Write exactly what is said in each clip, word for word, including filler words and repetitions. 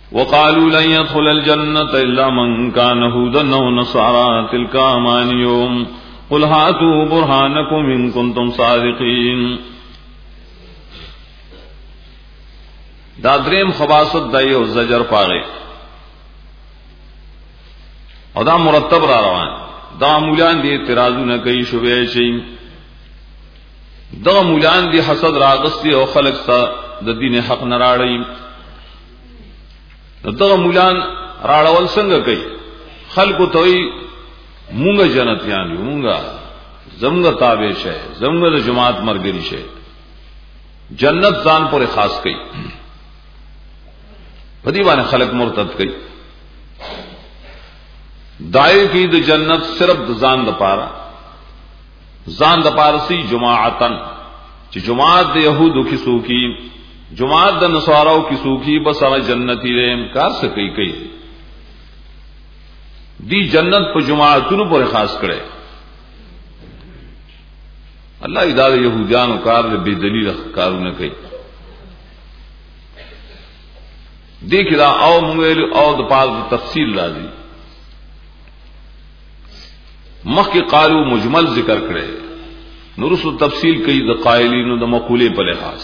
وقالوا لن يدخل الجنة إلا من كان هودا أو نصارى تلك أمانيهم قل هاتوا برهانكم إن كنتم صادقين. دا دریم خباست دای او زجر پاغه او دا مرتب را روان دا مولان دی اعتراضونه کوي شوبه شي دا مولان دی حسد راغستی او خلق سره د دین حق نه راړی دا مولان راړول څنګه کوي خلق ته وي مونږه جنتیان یو مونږه زمغه تابع شه زمغه جماعت مرګري شه جنت ځان پر خاص کوي پدی باندې خلق مرتد کوي دای کی د جنت صرف د ځان د پاره ځان د پارسی جماعتن چې جماعت د يهودو کی سوکی جماعت د نصاراو کی سوکی بس هغه جنتی له انکار څه کوي کوي دی جنت په جماعتونو پر خاص کړي الله اداره يهودانو کار به دلیل کارونه کوي دیکھ دا او مویل او د پاس تفصیل راځي مخکې قالو مجمل ذکر کړي نورسو تفصیل کوي د قائلینو د مقوله په لحاظ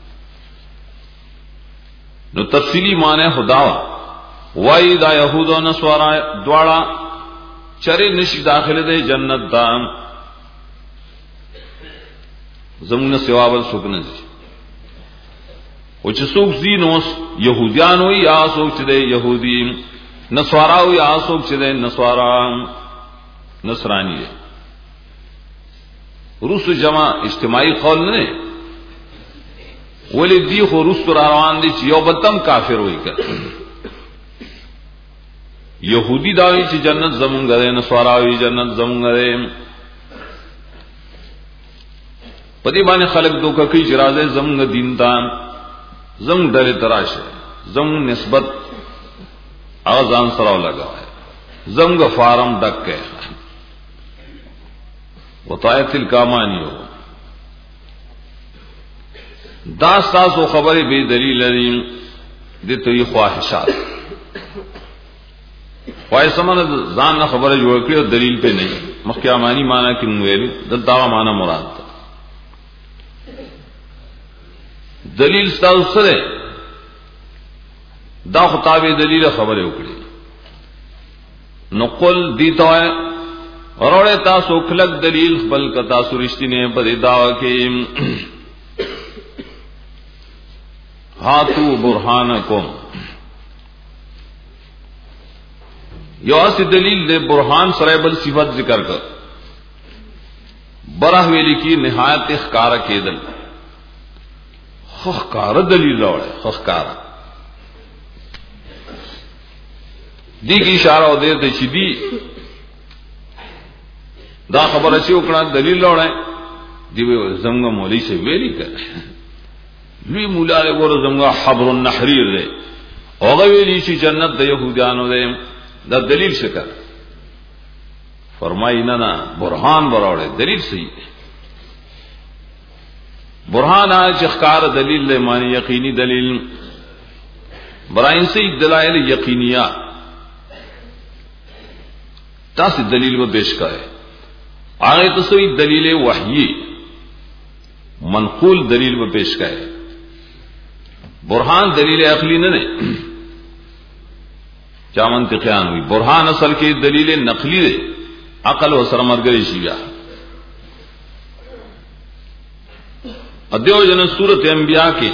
نو تفصیلی معنی خدا وای دا يهود او نصارا دواړه چرې نشي داخله د جنت دا زمونه سیوابل سکنه او چې څوک زینوس يهوديان وي یا څوک چې د يهودي نصارا وي یا څوک چې د نصارا نصرانی دي روس جمع اجتماعي قول نه ولې دی خو روس روان دي چې یو بتم کافر وي کړ يهودي دا وي چې جنت زمونږ ده نصارا وي جنت زمونږ ده پدې باندې خلق دوکه کوي چې راځي زمونږ دین ته زم ډېر تراشه زم نسبت اذان سره لگاوه زم غ فارم ډکه وطایت الکامانیو دا تاسو خبره به دلیل لري د توي خواهشات وای سمانه ځان نه خبره جوړ کړو دلیل په نه مخکې امانی معنا کې ویل دلته معنا مراد دلیل تاسو سره دا خطابه دلیل خبره وکړي نو قل دیتا اورړه تاسو خلق دلیل خپل کتا سرشتنه په دعوا کې هاتو برهانکم یو اس دلیل دے برهان سره بل صفت ذکر کر برہ ویلی کی نہایت اخکار کېدل خخکار دلیل راوړه خخکار دی کی اشاره او دې ته چې دی دا خبره چې وکړه دلیل راوړه دی زمغه مولوی سے ویلی کړ لوی مولا له زمغه حبر النحریر دی هغه ویلی چې جنت د يهودانو دی دا دلیل شکر فرمائی نه نه برهان براوړه دلیل صحیح برهان اج اخکار دلیل له معنی یقینی دلیل براین سے دلائل یقینیہ تاسو دلیل و پیش کرے آگے تصویر دلیل وحی منقول دلیل و پیش کرے برهان دلیل عقلی نه نه چا منطقیان ہوئی برهان اصل کې دلیل نقلی دی عقل و سره مرګري شي بیا ادیو جن سورۃ انبیاء کې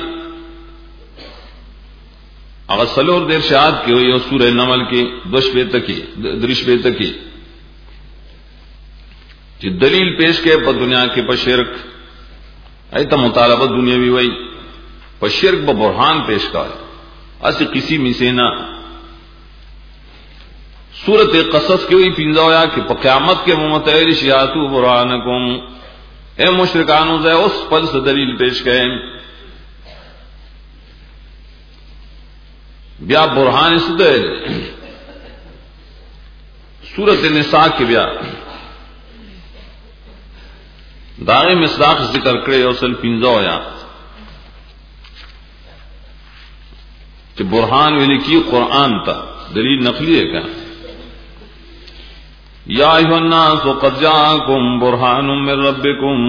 هغه سلور د ارشاد کې وي او سورۃ نمل کې دوش په تکي درش په تکي چې دلیل پیش کې په دنیا کې په شرک ایت مطالبه دنیاوی وای په شرک به برهان پیش کړه اسی کسی مسینا سورۃ قصص کې وی پینځاویا کې په قیامت کې ممتعل شیاتو برهانکم اے مشرکانو زه اوس پل س دلیل پیش کړم بیا برهان سده سورۃ النساء کې بیا داغه مصداق ذکر کړی او سل پینځاویا کہ برہان ویلی کی قرآن تا دلیل نقلی ہے کیا یا ایھا الناس قد جاءکم برہان من ربکم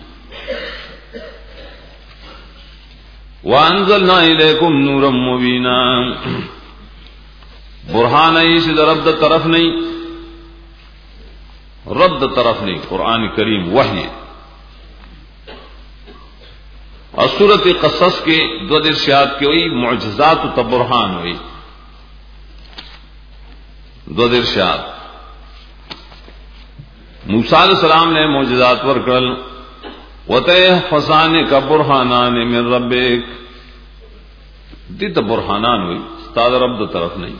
وانزلنا الیکم نورا مبینا برہان ایسی دا رب دا طرف نہیں رب دا طرف نہیں قرآن کریم وحی اور سورت قصص کے دو درشیات کے ہوئی معجزات و تبرہان ہوئی دو درشیات موسیٰ علیہ السلام نے معجزات ورکل وَتَيْحْ فَسَانِ کا برہانان من ربک دیتا برہانان ہوئی استاد رب دا طرف نہیں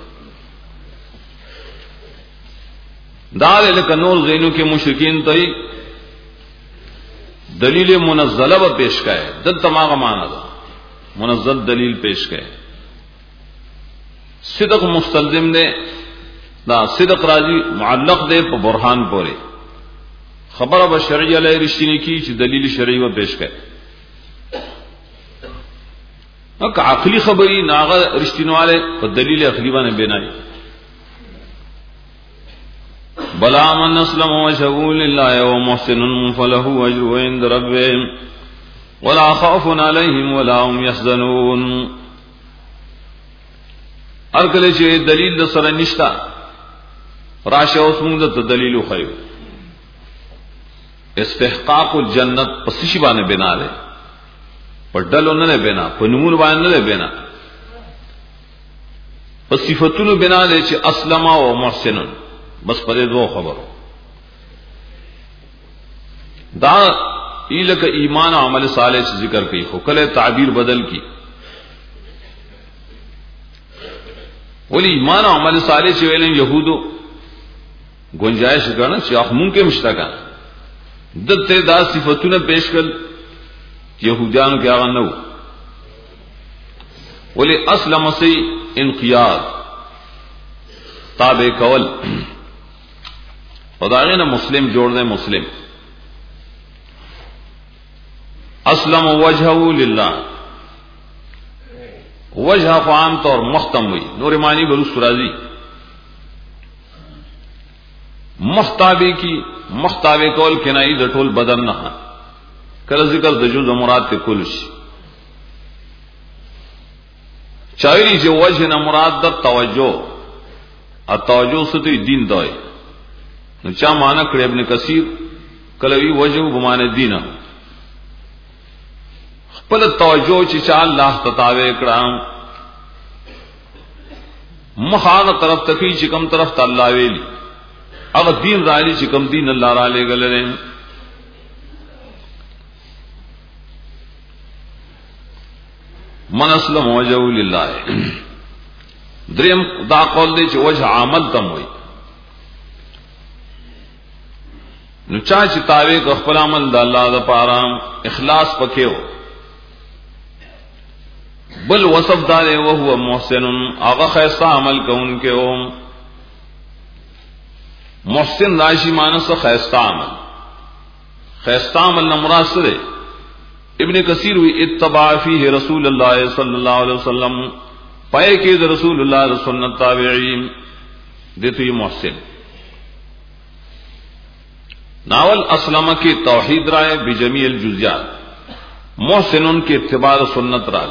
دال لکہ نور زینو کے مشرکین تئی دلیل منزلہ و پیش کرے دل تماغ مانا دا منزل دلیل پیش کرے صدق مستلزم دے دا صدق راضی معلق دے پا برہان پورے خبر اب شرعی علیہ رشتینی کی چی دلیل شرعی و پیش کرے اک عقلی خبری ناغا رشتین والے پا دلیل عقلی بانے بینائی بلا من اسلم وجهه لله ومحسن فله اجر عند ربه ولا خوف عليهم ولا هم يحزنون ہر کله چې دلیل د سره نشتا راشه اوس موږ ته دلیل خو استحقاق الجنت پسشی باندې بنا لري په ډلو نه بنا په نمونه باندې نه بنا په صفاتونو بنا لري چې اسلم او محسن بس پدے دو خبر دا ایلک ایمان و عمل صالح سے ذکر کی ہو کل تعبیر بدل کی ولی ایمان و عمل صالح سے ویلیں یہودو گنجائش کرنا چاہ ممکن مشتاقا دتے دا صفتوں پیش کر یہودیانو کیا غنو ولی اسلم سے انقیاد تابع کول خداغین مسلم جوڑ دیں مسلم اسلم وجہو للہ وجہ کو عام طور مختم ہوئی نور معنی بلوس راضی مختابی کی مختابی کول کنائی دٹول بدن نہ کل ذکر دجوز مراد کے کلش چاہیے جو وجہ نہ مراد در توجہ التوجہ ستی دین دوئے نو چا مانا کړي ابن کثیر کلوی وجه بمانه دینه خپل توجه چې چا الله تتاوي کړه مخانه طرف تکي چې کم طرف ته الله ویلي هغه دین راځي چې کم دین الله را لګلره من اسلم وجهه لله دریم دا قول دی چې وجه عمل تم وي نو چا چې تاوی کو خپل عمل د الله د پاره اخلاص پکې و بل وصف دار او هو محسن هغه خیستا عمل کوونکې او محسن راشی مانس خیستا عمل خیستا عمل نمراد سره ابن کثیر وی اتباع فیہ رسول اللہ صلی اللہ علیہ وسلم پائے کہ رسول اللہ سنت تابعین دیتے محسن ناول اسلم کی توحید رائے بجمیع الجزیات محسن ان کے اتباع سنت رائے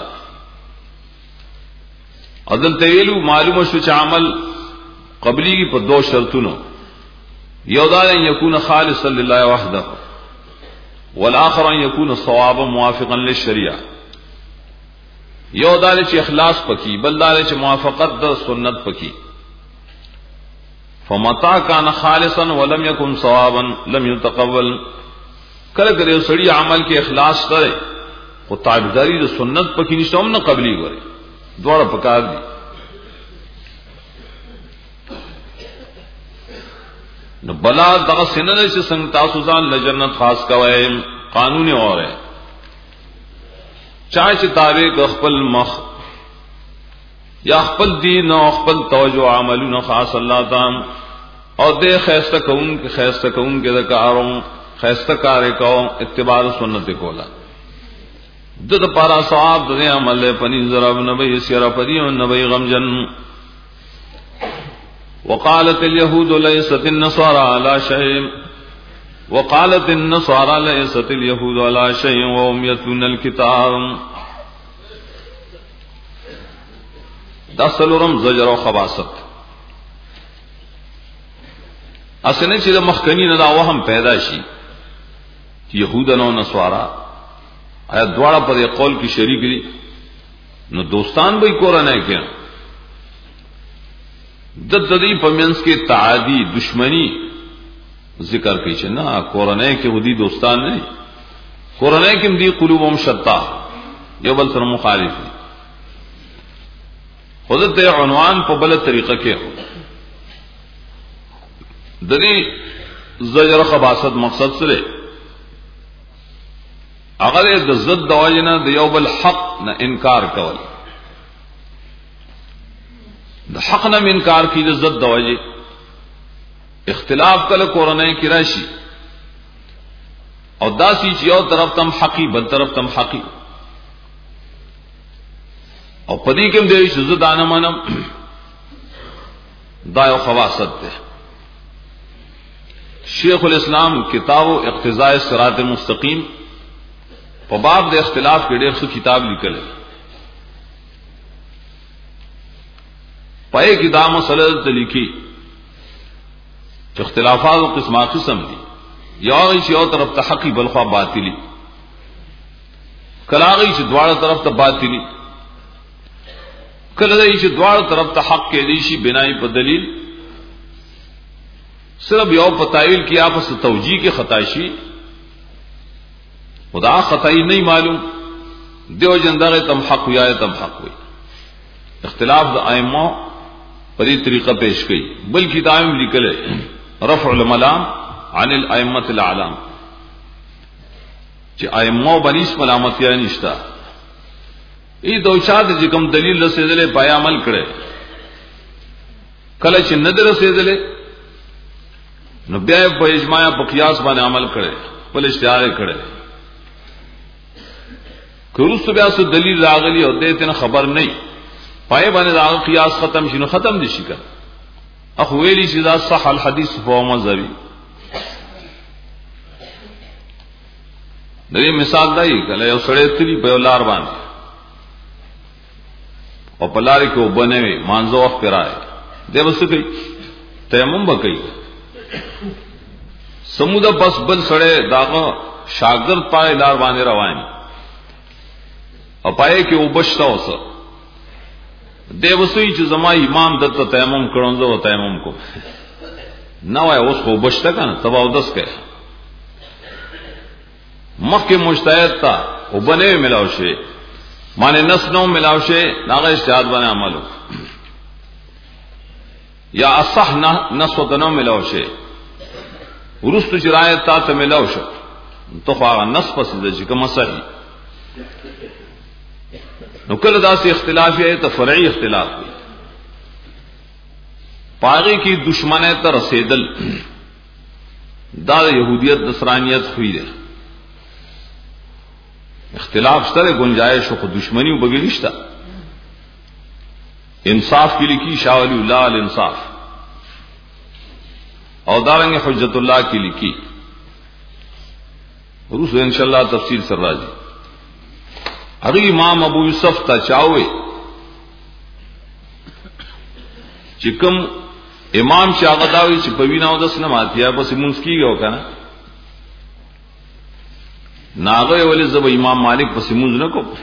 عدل طویلو معلوم شوچ عمل قبلی کی پر دو شرطنو یودار ان یکون خالصا للہ وحدہ والآخر ان یکون صوابا موافقا للشریعہ یودار چ اخلاص پکی بلدار چ موافقت در سنت پکی فمتا کان خالصا ولم یکن صوابا لم يتقبل کله کله سړی عمل کې اخلاص کرے او تابعداری د سنت پکې نشته هم نه قبلي غوري دوړه پکار دي نو بلا دغه سنن چې څنګه تاسو ځان له جنت خاص کوي قانون اور ہے چا چې تابع خپل مخ یا خپل دین او خپل توجه عملونه خاص الله تعالی او دې خیسته کوم کې خیسته کوم کې د کارو خیسته کارې کو اتباع سنت کولا دد پارا ثواب دے عمل پنی ضرب نبی سیر پدی نبی غمجن وقالت اليهود ليست النصارى على شيء وقالت النصارى ليست اليهود على شيء وهم يتلون الكتاب دسلورم زجر و خباست اسنه چې د مخکنی نه دا وهم پیدا شي يهودن او نصارا آیا دواړه په قول کې شریک دي نو دوستان به کورنۍ کې د دې پمنس کې تعادی دشمنی ذکر کوي چې نه کورنۍ کې ودي دوستان نه کورنۍ کې دي قلوبهم شتا یو بل سره مخالف دي خود ته عنوان په بل طریقه کې د دې زجر خباست مقصد سره هغه د ضد دواجنه د یو بل حق نه انکار کول د حق نه انکار کی د ضد دواجه اختلاف کله قرآنی کی راشي او داسی چې یو طرف تم حقی بل طرف تم حقی او پدې کې د عزت دانه منم دا یو خواصت ده شیخ الاسلام کتاب اقتضاء الصراط المستقیم په باب د اختلاف کې ډېر څه کتاب لیکل پای کې دا مسله د لیکي چې اختلافات او قسمه قسم دي یا یو طرف ته حقی بل خوا باطلی کلاغی چې دواړه طرف ته باطلی کله دی چې دواړه طرف ته حق کې دي شي بنای په دلیل صرف یو په تایل کې آپس توجیه کې خطا شي خدا خطائی نہیں معلوم دیو جندغه تم حق یا تم حق ہوئی اختلاف د ائمه پری طریقہ پیش کی بلکہ دائم لکھل رفع الملام عن الائمه الاعلام چې ائمه بنیس ملامت یا نشتا ای دوچات چې کوم دلیل رسیدلې پای عمل کړي کله چې ندر رسیدلې نو بیا په اجماع په قیاس باندې عمل کړي بل اشتهار کړي کروس بیا سو دلیل راغلی او دته خبر نه پای باندې دا قیاس ختم شینو ختم دي شي کا اخو ویلی چې دا صح الحديث فهو مذهبي دغه مثال دی کله یو سړی تلی په لار باندې او په لار کې وبنوي مانځو وخت پرای دی وسو کوي تیمم وکي سموده بس بل سړی داغه شاګرد پای لار باندې روان او پای کې وبشتا اوسه دی وسوي چې زما امام دته تیمم کړو زه تیمم کو نو وای اوس خو وبشتا کنه تبا ودس کې مخکې مجتهد تا وبنه ملاو شي معنی نس نو ملاو شي داغه اجتهاد باندې عملو یا اصح نس ودنو ملاو شي ورستو شرایط تا ته ملاو شو تو خو هغه نس پس د چې کوم صحیح نو کله داسې اختلاف یې ته فرعي اختلاف دی پاغي کی دشمنه ته رسیدل دا يهوديت نصرانيت خوې ده اختلاف سره گنجائش او دشمنی وبګنيشتا انصاف کی لکی شاہ ولی اللہ الانصاف او دارنگ حجت اللہ کی لکی روس انشاءاللہ تفسیر سر راجی هغه امام ابو یوسف تا چاوي چې کوم امام شاغه داوي چې په ویناو د سنه ماتیا پس مونږ کیږو کنه ناغه ولې زب امام مالک پس مونږ نه کوم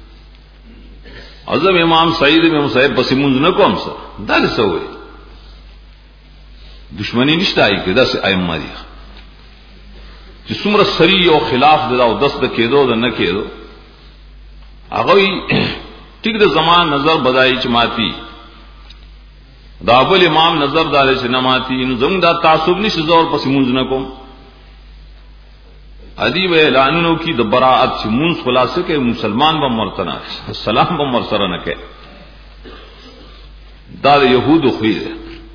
اعظم امام سعید امام صاحب پس مونږ نه کوم سر دا څه وي دشمنی نشته ای کې داسې ائمه دي چې څومره سری او خلاف دا او دس د کېدو د نه کېدو هغه ټیک د زمان نظر بدای چې ماتي دا بل امام نظر دار چې نه ماتي نو زموږ دا تعصب نشي زور پس مونږ نه کوم ادیب اعلانونو کی د براءت چې مونږ خلاصه کې مسلمان به مرتنا سلام به مر سره نه کوي دا د يهودو خو دی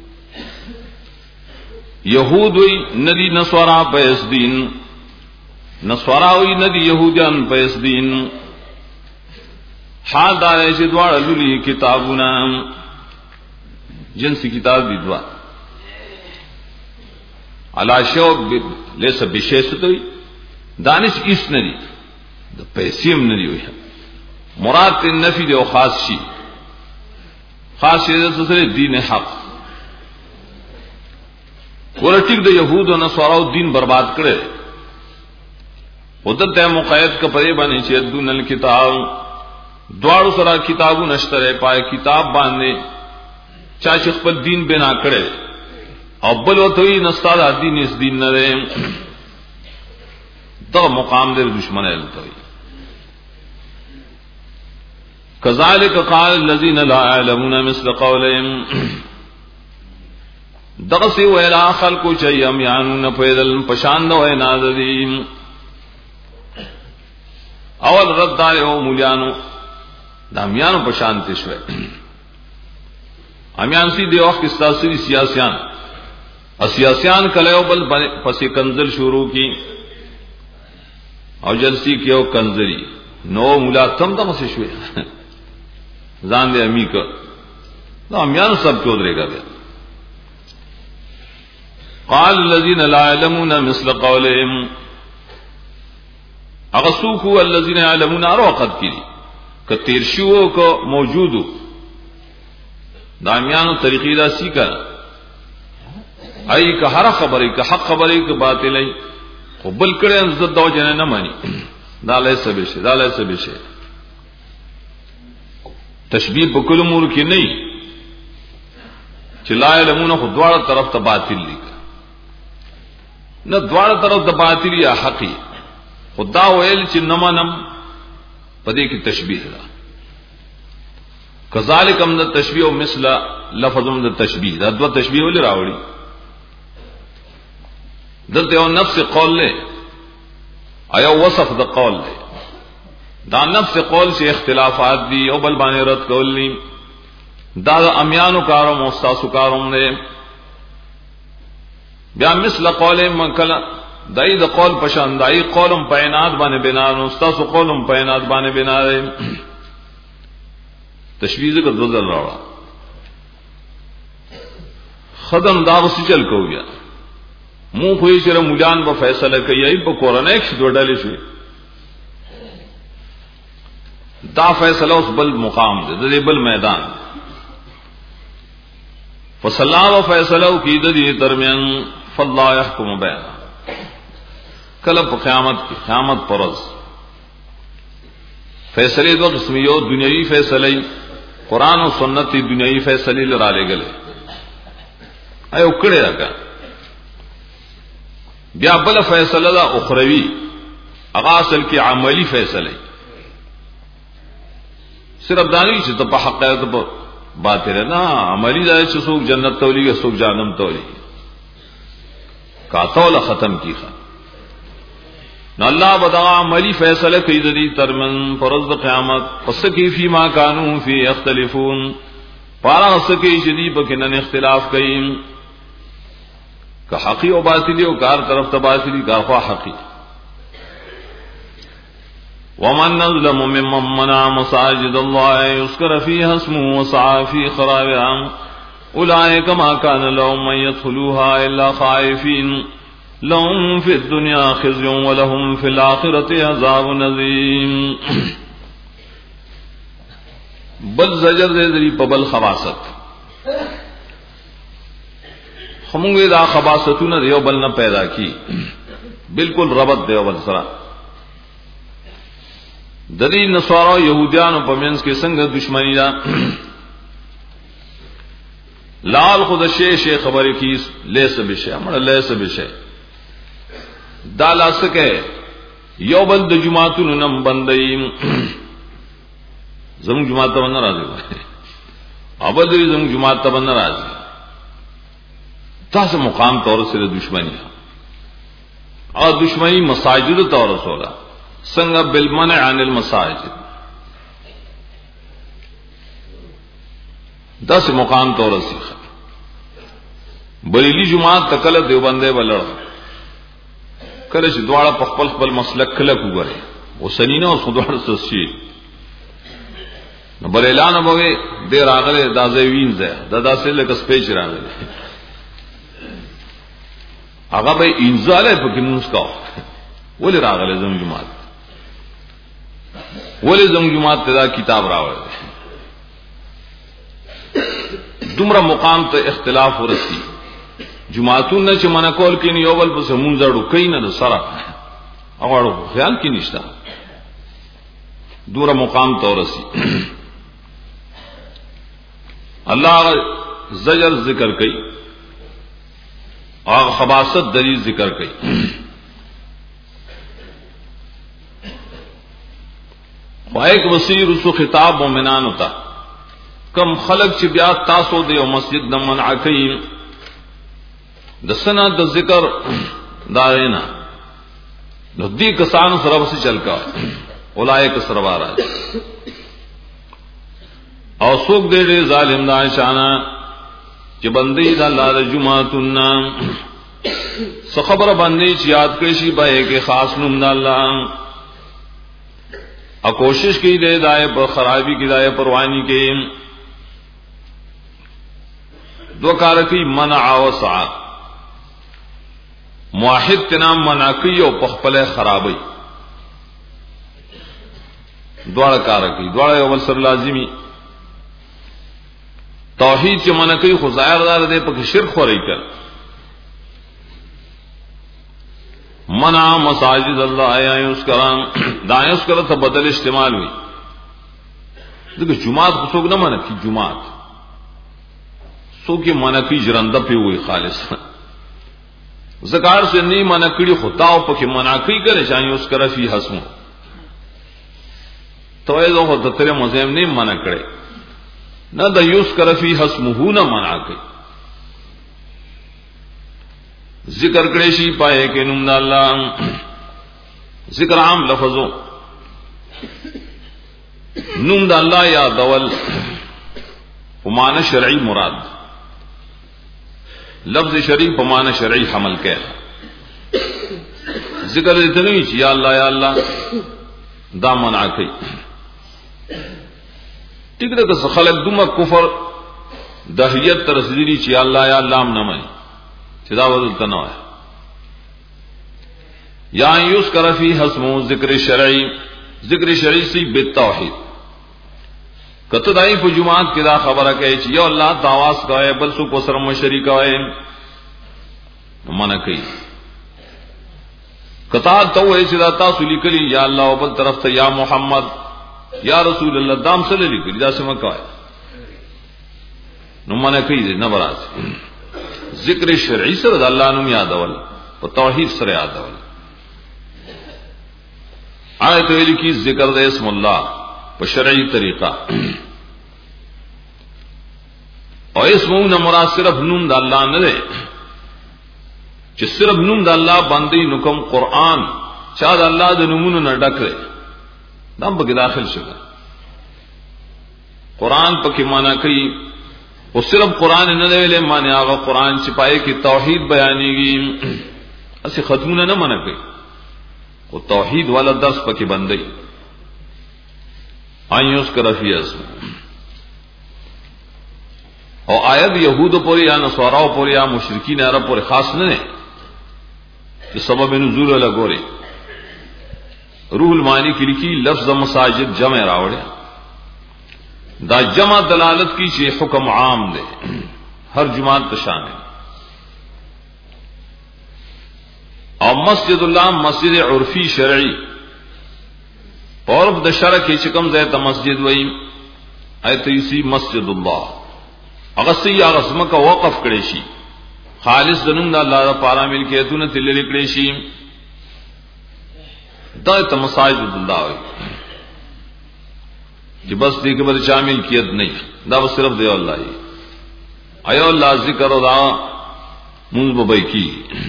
يهود وی ندی نصارا پیس دین نصارا وی ندی يهوديان پیس دین حال دار ہے چې دواړه لولي کتابونه جنسی کتاب دی دوا علا شوق لیس بشی ستوي دانش اس ندی د پیسیم ندی وي مراد نفی دی او خاص شي خاص شي د سره دین حق ورټیک د يهود او نصاراو دین برباد کړي ودته مقید ک پرې باندې چې دون الکتاب دواړو سره کتابو نشتره پای کتاب باندې چا چې خپل دین بنا کړي او بل وته نستاد دین اس دین نه ده دا مقام دې دشمن الته كذلك قال الذين لا يعلمون مثل قولهم دغسی ویلا خلقو چیم یعنون پیدل پشاند و نازدیم اول رد دار او مولیانو دامیانو پشانتی شوئے امیان سی دی وقت استاسری سیاسیان سیاسیان کلیو بل پسی کنزل شروع کی او جلسی کیو کنزلی نو مولا تم تم سی شوئے زان دے امی کا دا امیانو سب چودرے گا گیا قال الذين لا يعلمون مثل قولهم اغسوكوا الذين يعلمون اروقت کی کتیر شو کو موجودو دامیانو طریقی دا سیکا ای که هر خبری که حق خبری که باطلی خو بل کڑے انزد دو جنے نمانی دا لیسا بشے دا لیسا بشے تشبیح بکل امور کی نہیں چی لا علمون خود دوار طرف تا باطل لی نہ دوار طرف دا باطل یا حقی خدا ویل چی نمانم پدے کی تشبیح دا کذالک ام دا تشبیح و مثل لفظم دا تشبیح دا دو تشبیح ولی راوڑی دلتے او نفس قول لے آیا وصف دا قول لے دا نفس قول سے اختلافات دی او بلبانی رد قول لی دا دا امیانو کارم استاسو کارم لے بیا مثل قول منکلا دای دا قول پشان دای قولم پینات بانے بنا نو استاسو قولم پینات بانے بنا دے تشویز کا دو ذل راوڑا خدم دا غسی چل کو گیا منہ خوئی چرا مجان با فیصلہ کئی ای با قرآن ایک شدو ڈالی شوئی دا فیصلہ اس بل مقام دے دے بل میدان فصلاح و فیصلہ کی دی درمیان فاللہ یحکم بینا کلب قیامت کی قیامت پرز فیصلے دو قسمیو دنیاوی فیصلے قرآن و سنت دنیاوی فیصلے لرا لے گلے اے اکڑے رکھا بیا بل فیصلہ دا اخروی اغاصل کی عملی فیصلے صرف دانی چی تو پا حقیقت پا باطل ہے نا عملی دا چی سوک جنت تولی گا سوک جانم تولی کاتول ختم کی خواہ نو اللہ بدا عملی فیصلہ کی دی ترمن فرض قیامت پس کی فی ما کانون فی اختلفون پارا اس کی شدی پکنن اختلاف کئیم کہ حقی و باطلی و کار طرف تباطلی کار خواہ حقی ومن نظلم ممن منع مساجد اللہ یذکر فیہا اسمہ وسعى فی خرابها اولئک ما کان لهم من يدخلوها الا خائفین لهم فی الدنیا خزی ولهم فی الاخرۃ عذاب عظیم بل زجر دے دری پبل خباست خمونگے دا خباستون دیو بل نہ پیدا کی بالکل ربط دیو بل سرا دری نصارا یہودیان و پمینس کے سنگ دشمنی دا لال خود شے شے خبر کی لے سب شے ہمارا لے سب شے دا لا سکے یو بل د جماعتون نم بندیم زم جماعت بن راضی ابد زم جماعت بن راضی تاس مقام طور سے دشمنی اور دشمنی مساجد طور سولا سنگ بالمنع عن المساجد دس مقام طور سیکھا بریلی جماعت تکل دیوبندے بلڑ کرش دوڑا پخپل خپل مسلک کلک وګره وسنینه او خدوړ سسشي بل اعلان وبوي دې راغله د ازوین ځای د داسې لکه سپېچ راغله هغه به انزاله پکې موږ کا ولې راغله زموږ جماعت ولې زموږ جماعت ته دا کتاب راوړل دومره مقام ته اختلاف ورسی جماعتونه چې منکول کې نه یو بل په سمون زړو کین نه سره هغه خیال کې نشتا دومره مقام ته ورسی اللہ زجر ذکر کئی اور خباست دلیل ذکر کئی ایک وسیع رسو خطاب مومنان ہوتا کم خلق چی بیا تاسو دے و مسجد نہ منع کئی دسنا د ذکر دارینا دی کسان سرب سے چل کا اولائک سربارا او سوک دے دے ظالم دا شانا چی بندی دا اللہ دا جمعاتنا سخبر بندی چی یاد کشی بائے کے خاص نم دا اللہ او کوشش کی دے دائے پر خرابی کی دائے پروانی کے دو کارکی منع و سعا موحد تنام منع کی او پخپل خرابی دوڑا کارکی دوڑا اول سر لازمی توحید چې منکې خو ظاهر دار دې په شرک خوري کړ منع مساجد الله یا یوس کرام دا یوس کړه ته بدل استعمال وي دغه جمعات خو څوک نه منکې جمعات څوک یې منکې جرنده په وي خالص زکار سے نہیں منکړي خداو په کې منکې کړي چې یوس کرا فی حسم توې زه هو تر مزم نه منکړي نہ دا یوس کرفی حسمہ نہ منع کئی ذکر کریشی پائے کہ نم دا اللہ ذکر عام لفظوں نم دا اللہ یا دول پمان شرعی مراد لفظ شرعی پمان شرعی حمل کہ ذکر اتنی چی یا اللہ یا اللہ دا منع کئی ٹھیک ہے کہ خلق دوما کفر دہیت ترسدیری چی اللہ یا اللہ نہ مانی چدا بدلتا نہ ہے یا یوس کرفی حسمو ذکر شرعی ذکر شرعی سی بالتوحید کتدائی په جماعت کی دا خبر ہے کہ یو اللہ تاواز کا ہے بل سو کو سرم شریک ہے منع کئی کتا تو ہے چدا تاسو لیکلی یا اللہ وبل طرف سے یا محمد یا رسول اللہ دام صلی اللہ علیہ دا سے مکہ ہے نو منع کئی دے نہ براز ذکر شرعی سر اللہ نم یاد اول و توحید سر یاد اول آیت ویلی کی ذکر دے اسم اللہ و شرعی طریقہ اور اسمون مراد صرف نوم دا اللہ نہ دے چھ صرف نوم دا اللہ بندی نکم قرآن چاہ دا اللہ دا نمون نہ ڈک رہے دم پکی داخل شکا قرآن پکی مانا کئی وہ صرف قرآن نہ دے لے مانے آگا قرآن چپائے کی توحید بیانی گی اسی ختمون نہ مانا کئی وہ توحید والا درس پکی بندی آئیں اس کا رفی اسم اور آیت یہود پوری یا نصاراء پوری یا مشرکین عرب پوری خاص نہ کہ سبب نزول والا گورے روح المانی کی لکھی لفظ مساجد جمع راوڑے دا جمع دلالت کی چھ حکم عام دے ہر جماعت تشان ہے اور مسجد اللہ مسجد عرفی شرعی اور د شرع کی چکم زیت مسجد وئی ایت اسی مسجد اللہ اغسی اغسم کا وقف کڑے شی خالص دنم دا اللہ پارا مل کے تو نہ تل لکڑے شی دا مساجد اللہ ہوئی کہ بس دیکھ بر شامل کیت نہیں دا بس صرف دیو اللہ ہی ایو اللہ ذکر دا منذ ببئی کی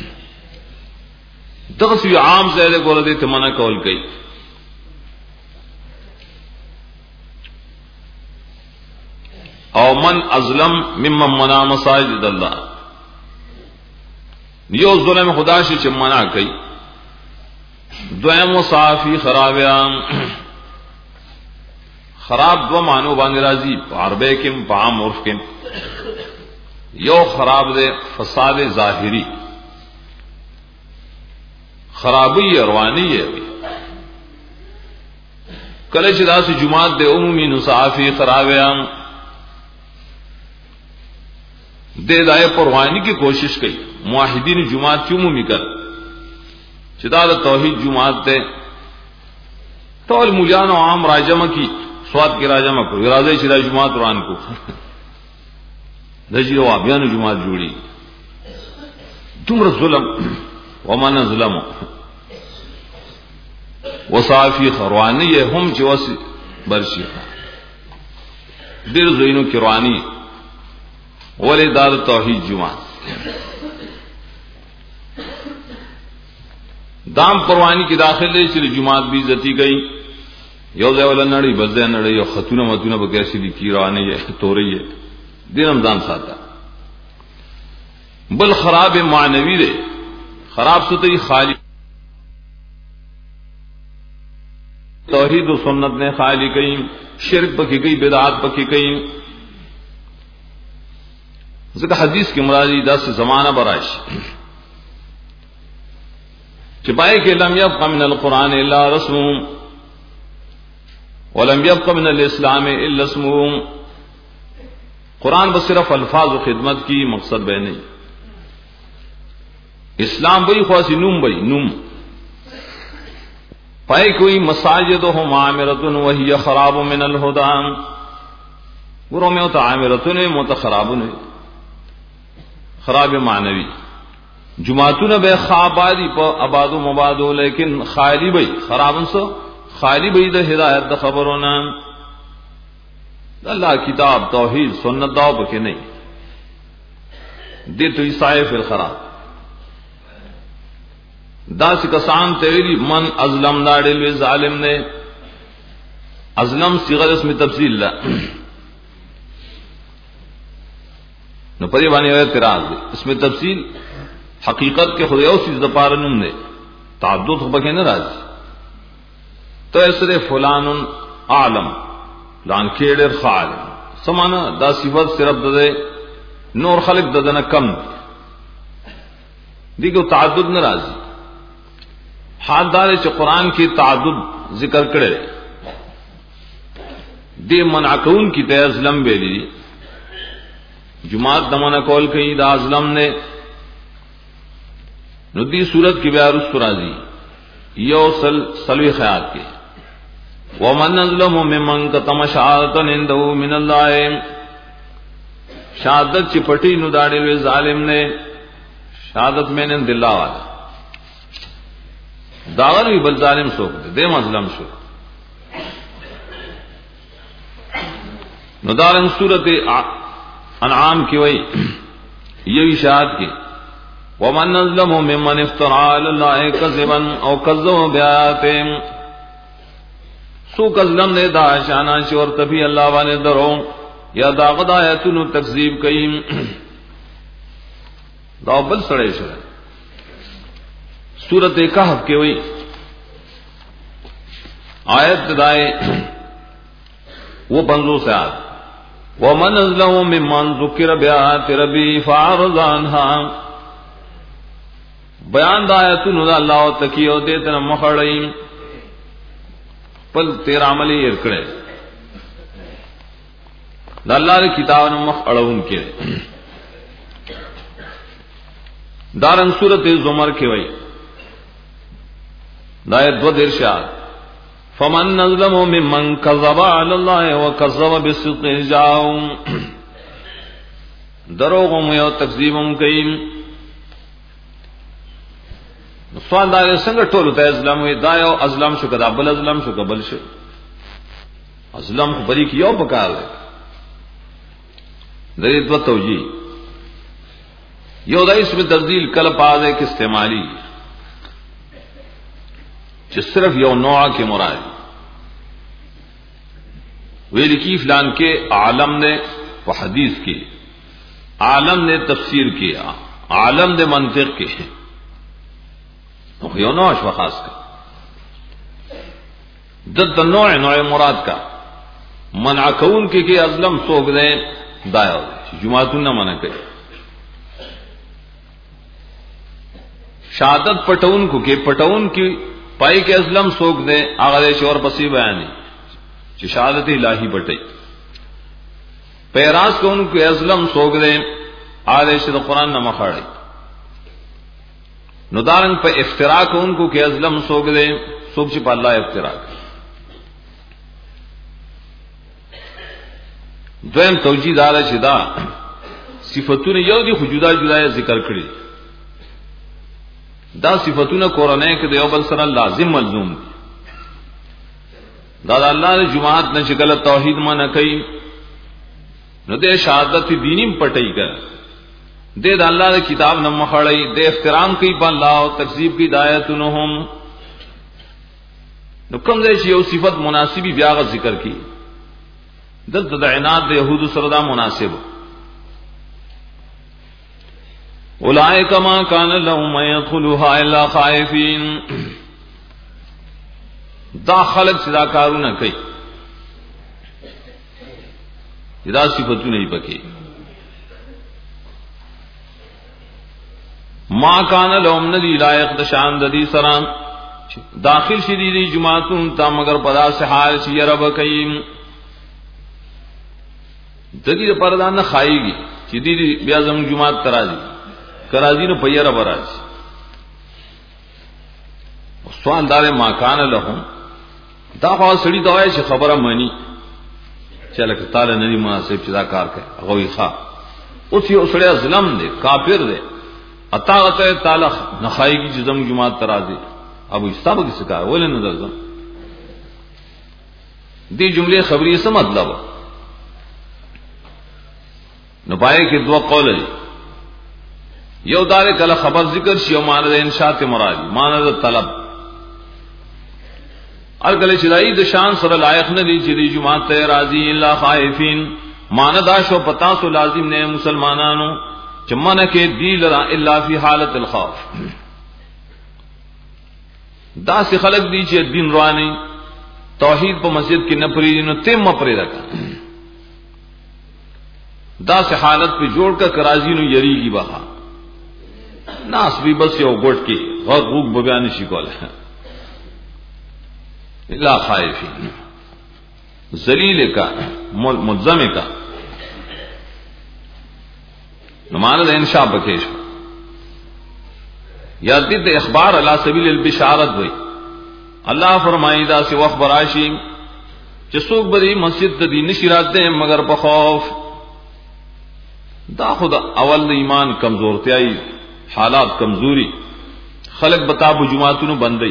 دغسی عام زید کو دے تمنا کول کئی او من ازلم ممن منع مساجد اللہ یو ظلم خدا سے چمنا کئی دویم صافی خرابیان خراب دو مانو باندې راځي عربی کې په عام عرف کې یو خراب دے فساد ظاہری خرابی روانی ہے کله چې داسې جماعت د عمومي نصافي خرابیان د دای پروانی کی کوشش کړي موحدین جماعت چې عمومي کړ چې دا د توحید جماعت ده ټول مولیان او عام راجمه کی سواد کې راجمه کو راځي چې د جماعت قرآن کو دجی او بیان جماعت جوړي تمره ظلم ومن ظلم وصافی خروانی هم چې وس برشي ډیر زینو کې رواني ولې دار توحید جماعت دام پروانی کې داخل دی چې جماعت بی عزتی گئی یو ځای ول نړۍ بل ځای نړۍ یو خطونه متونه به کیسې دي کی رواني ہے توري ہے دین رمضان ساته بل خراب معنوی دی خراب ستوي خالی توحید و سنت نے خالی کئی شرک پکی گئی بدعات پکی گئی ذکر حدیث کی مرادی دس زمانہ برائش چپائے کہ لم يبق من القرآن الا رسم ولم يبق من الاسلام الا اسم قرآن بس صرف الفاظ و خدمت کی مقصد بے نہیں اسلام بئی خواسی نوم بئی نوم پائے کوئی مساجدہم عامرتن وہی خراب من الہدا گروں میں ہوتا عامرتن موتا خرابن خراب معنوی جماعتون بے خوابادی پا آباد و مبادو لیکن خالی بئی خرابن سو خالی بئی دا ہدایت دا خبرونا اللہ کتاب توحید سنت داو بکے نہیں دے تو عیسائی فی الخراب دا سی کسان تیری من ازلم داڑے لوی ظالم نے ازلم صیغہ اس میں تفصیل لا نو پری بانی ہوئے اعتراض دے اس میں تفصیل حقیقت کے خدا اسی دپارنم نے تعدد بکے نہ راضی تو ایسرے فلان عالم لان کیڑر خالم سمانا دا صفت صرف دے نور خلق ددنا کم دی کہ تعدد نہ راضی حال دار چ قرآن کی تعدد ذکر کرے دے منع کون کی تے ازلم بیلی جماعت دمنا کول کئی دا ازلم نے ندی صورت کی بیار استرازی یو سل سلوی خیات کے ومن ازلم ممن کتم شہادتا عنده من اللہ شہادت چپٹی نداڑے ہوئے ظالم نے شہادت میں نے دلہ والا داغر بھی بل ظالم سوک دے دے مظلم شو ندارن صورت انعام کی وئی یہ اشاعت کی ومن ظلم ممن افترى على الله كذبا او كذب بآياته سو کظلم نے دا شانہ شور تبھی اللہ والے درو یا داغد آیتن تکذیب کئیم دا بل سڑے شرع سورت کہف کے ہوئی آیت دائے وہ پنزو سے آت وَمَنْ أَظْلَمُ مِمَّنْ ذُكِّرَ بِآيَاتِ رَبِّهِ فَأَعْرَضَ عَنْهَا بیان دا آیتونو دا اللہ و تکیو دیتنا مخڑئی پل تیر عملی ارکڑے دا اللہ نے کتابنا مخڑون کے دارن سورت زمر کے وئی دایت دو درشاد فمن نظلم ممن کذب علی اللہ وکذب بالصدق جاءهم دروغم یو تکذیبم کئیم سوال دار څنګه ټول ته اسلام وی دایو ازلم شو کدا بل ازلم شو قبل شو ازلم خو بری کیو پکار ہے دریت و توجیہ یو دا اس میں تبدیل کل پاز ہے کہ استعمالی جو صرف یو نوع کے مراد وہ لکھی فلان کے عالم نے وہ حدیث کی عالم نے تفسیر کیا عالم نے منطق کے یو نوع خاص کا دد نوع نوع مراد کا منع کون کې کې ازلم سوګ دے دایو جمعتون نه منع کوي شهادت پټون کو کې پټون کی پای کې ازلم سوګ دے هغه شور بسی بیان چې شهادت الہی پټي پیراس کون کو ازلم سوګ دے هغه چې قرآن نه مخاړي نو دارنګ په افترا کون کو کې ازلم سوګ دے سوګ چې په الله افترا دویم توجیه دار شدا صفاتونه یو دي خو جدا جدا ذکر کړی دا صفاتونه قرآنه کې د یو بل سره لازم ملزوم دي دا د الله د جماعت نه چې کله توحید معنی کوي نو د شهادت دینیم پټي کړه د الله د کتاب نه مخړی د احترام کوي په الله او تکذیب کی ہدایتونه هم نو کوم ځای چې یو صفت مناسبی بیا غ ذکر کی دلته د عناد د يهود سره دا مناسب اولئک ما کان لهم يدخلوها الا خائفین دا خلق صدا کارونه کوي دا صفاتونه یې پکې ما کان لهم ندی لایق د شان د دې سره داخل شدیدی جماعتون تا مگر پدا سے حال چې رب کوي د دې پردان نه خایيږي چې دې بیا زموږ جماعت ترازی کرازی نو پیرا براز سوال دار ما کان لهم دا خو سړی دا وایي چې خبره مانی چې لکه تعالی نه دی مناسب چې دا کار کوي هغه وی ښا اوس یو سړی ظلم دی کافر دی اطاعت تعالی نه خایيږي چې زموږ جماعت ترازی ابو استابه کې څه کار ولې نه درځم دې جمله خبري څه مطلب نو پای کې دوه قول دي یو دار کله خبر ذکر شی او معنی د انشاء ته مراد معنی د طلب ار کله چې دای د شان سره لایق نه دي چې د جماعت ته راضی الا خائفین معنی دا شو پتا سو لازم نه مسلمانانو چې منه کې دی لرا الا فی حالت الخوف دا سی خلق دی چې دین رواني توحید په مسجد کې نه پریږي نو تیم پرې راکا دا سی حالت په جوړ کا کرازی نو یریږي بها ناس بھی بس یو گوٹ کی غوغ غوغ بیان شي کوله الا خائفین ذلیل کا ملزم کا نمانه د انشاء بکیش یا دې اخبار علی سبیل البشارت وای الله فرمایي دا سی وخت براشي چې څوک به مسجد د دین شرات ده مگر په خوف دا خدا اول ایمان کمزورتیاي حالات کمزوری خلق بتا بو جماعتونو بندي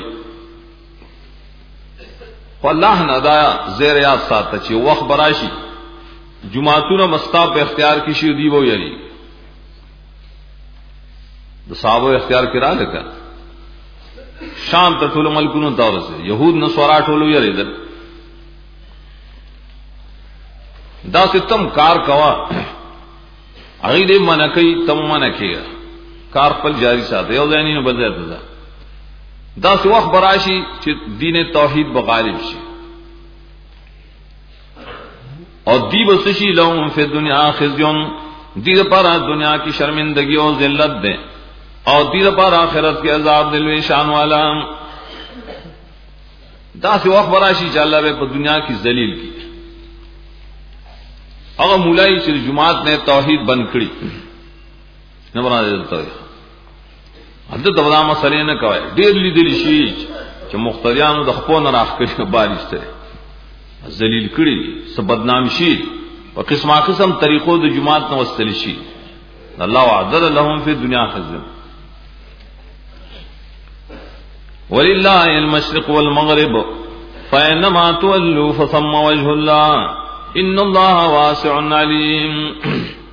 والله نه دا زیر یاد ساته چې وخت براشي جماعتونو مستا په اختیار کې شي دی وو یاري د صحابه اختیار کرا لکه شام ته ټول ملکونو دورسه يهود نصارا ټول یاري ده دا ستم کار کوا هغه دې منکې تم منکې کار خپل جاری ساته یو ځای نه بدل ده دا څو وخت براشي چې دین توحید بغالب شي او دی بسشی لهم فی دنیا خزیون دی پر دنیا کی شرمندگی او ذلت ده او دی پر آخرت کے عذاب دلوی شان والا دا څو وخت براشي چې الله به په دنیا کی ذلیل کی هغه مولای چې جماعت نے توحید بند کړی نه مراد ته حضرت دغه مسلې نه کوي ډېر لیدل شي چې مختاریانو د خپل راخ کړي بارشته ذلیل کړي سبدنام شي په قسمه قسم طریقو د جماعت نو وستل شي الله عذر لهم فی دنیا خزم ولله المشرق والمغرب فإنما تولوا فثم وجه الله ان الله واسع علیم